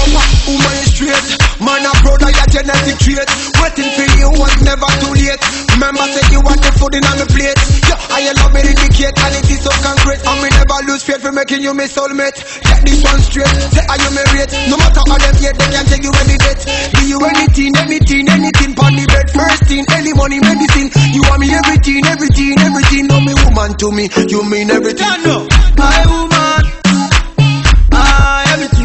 proper, woman is straight. Man a brother, your genetic trait. Waiting for you was never too late. Remember say you want the food in on the plate. Yo, I love me indicate and it is so concrete. And me never lose faith for making you my soulmate. Get this one straight, say are you married? No matter how them hate, they can take you any date. Give you anything, anything pon the bed. First thing, any money, medicine. You want me everything, everything. No me woman to me, you mean everything. No, my woman, everything.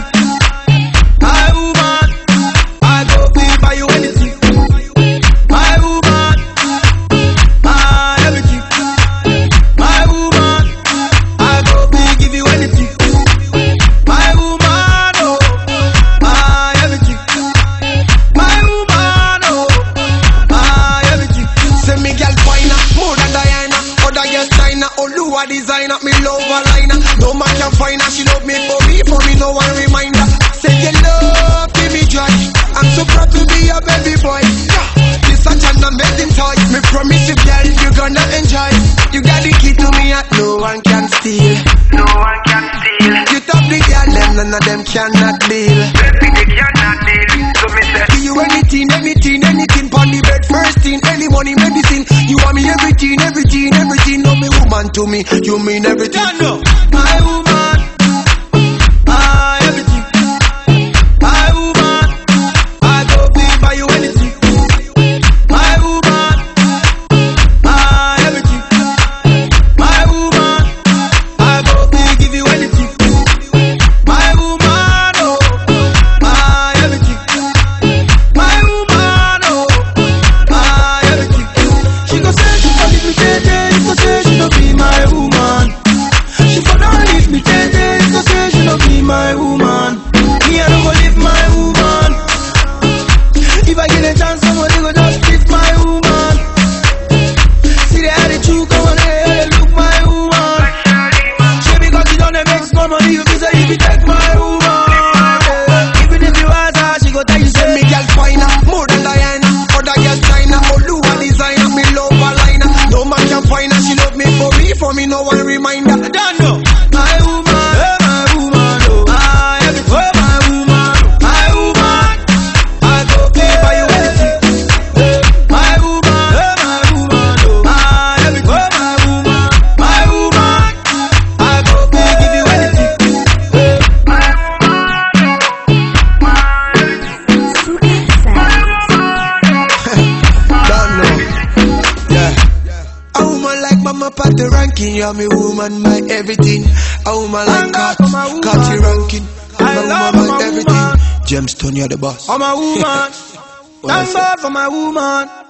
My woman, I go be buy you anything. My woman, everything. My woman, I go be give you anything. My woman, oh, everything. My woman, oh, everything. Say me girl finer, more than Diana. Other girls China, Oluwa designer, me love her liner. No man can find her, she love me for me no one reminder. Say you love, give me joy. I'm so proud to be your baby boy. Yeah, this such an amazing toy. Me promise you girl, you gonna enjoy. You got the key to me and no one can steal. No one can steal. You top the girl, them none of them cannot deal. Baby, they cannot deal. So me say, give you anything pon the bed. First thing, any money, medicine. You want me everything. No me woman to me, you mean everything. No, my woman, everything. My woman, I go be buy you anything. My woman, everything. My woman, I go be give you anything. My woman, oh, everything. My woman, oh, everything. She go say she go leave me dead, she go say she no be my woman. She for don't leave me dead, she go say she no be my woman. Me I don't go leave my woman. If I get a chance, somebody go just leave my woman. See the attitude, come on, hey, look my woman. She because you don't make small money, you be say if you take my woman. Even if you ask her, she go tell you Say say me girl finer, more than Diana. Other girls China, Oluwa designer, me love her liner. No man can find her, she love me for me no one reminder. don't know. My woman, oh, everything. My woman, I go be buy you anything. My woman, oh, everything. My woman, I go be give you anything. Don't know. Yeah. A woman like Mama Pat the ranking, you're me woman, my everything. A woman like Cat ranking. I love my my everything. woman. Gemstone, you're the boss. I'm a woman. Thank God for my woman.